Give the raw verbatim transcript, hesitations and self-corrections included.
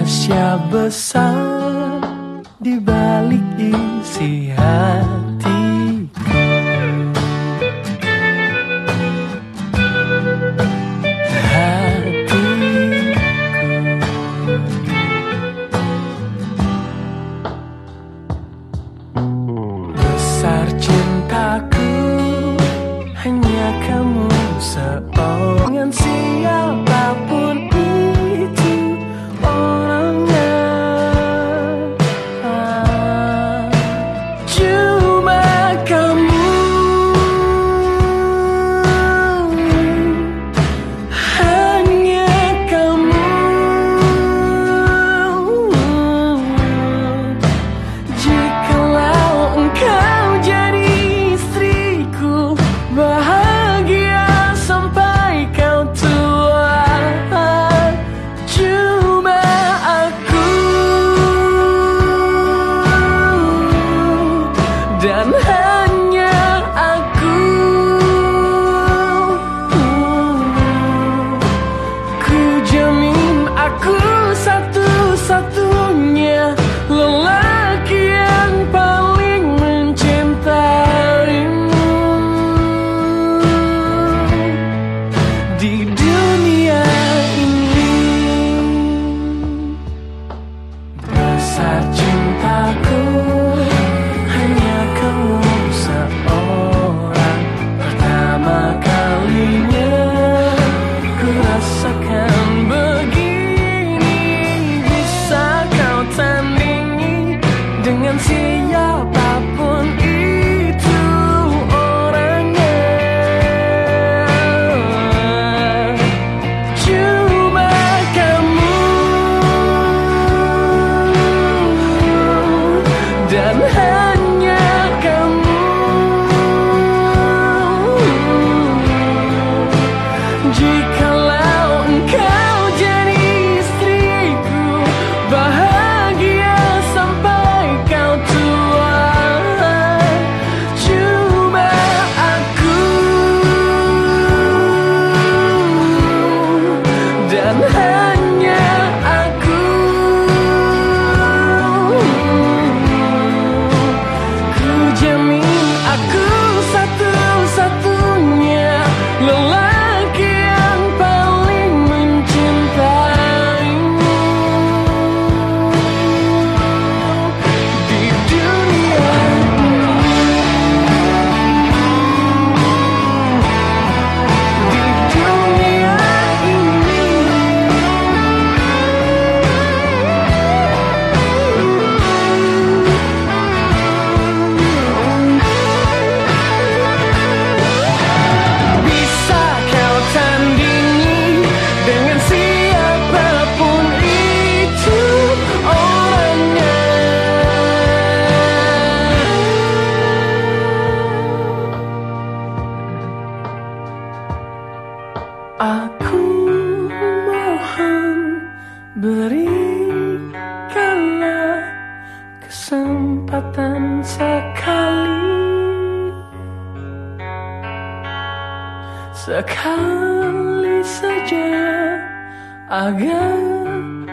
rahasia besar di balik isi hatiku. Hatiku, besar cintaku, hanya kamu seorang. Dengan siapapun itu orangnya, ah, cuma kamu, hanya kamu. Jikalau engkau jadi istriku, bahagia sampai kau tua. Cuma aku dan hanya aku. Ku jamin aku satu-satunya lelaki yang paling mencintaimu di dunia ini. Besar cintaku, hanya kamu seorang. Pertama kalinya ku rasakan begini. Bisa kau tandingi dengan siapapun itu orangnya. Cuma kamu dan hanya kamu. Jikalau engkau jadi istriku, bahagia sampai kau tua. Cuma aku dan hanya aku. Ku jamin aku satu-satunya lelaki yang paling mencintaimu di dunia ini. Di dunia ini. Bisa kau tandingi dengan siapapun itu orangnya. Aku mohon berikanlah kesempatan sekali, sekali saja agar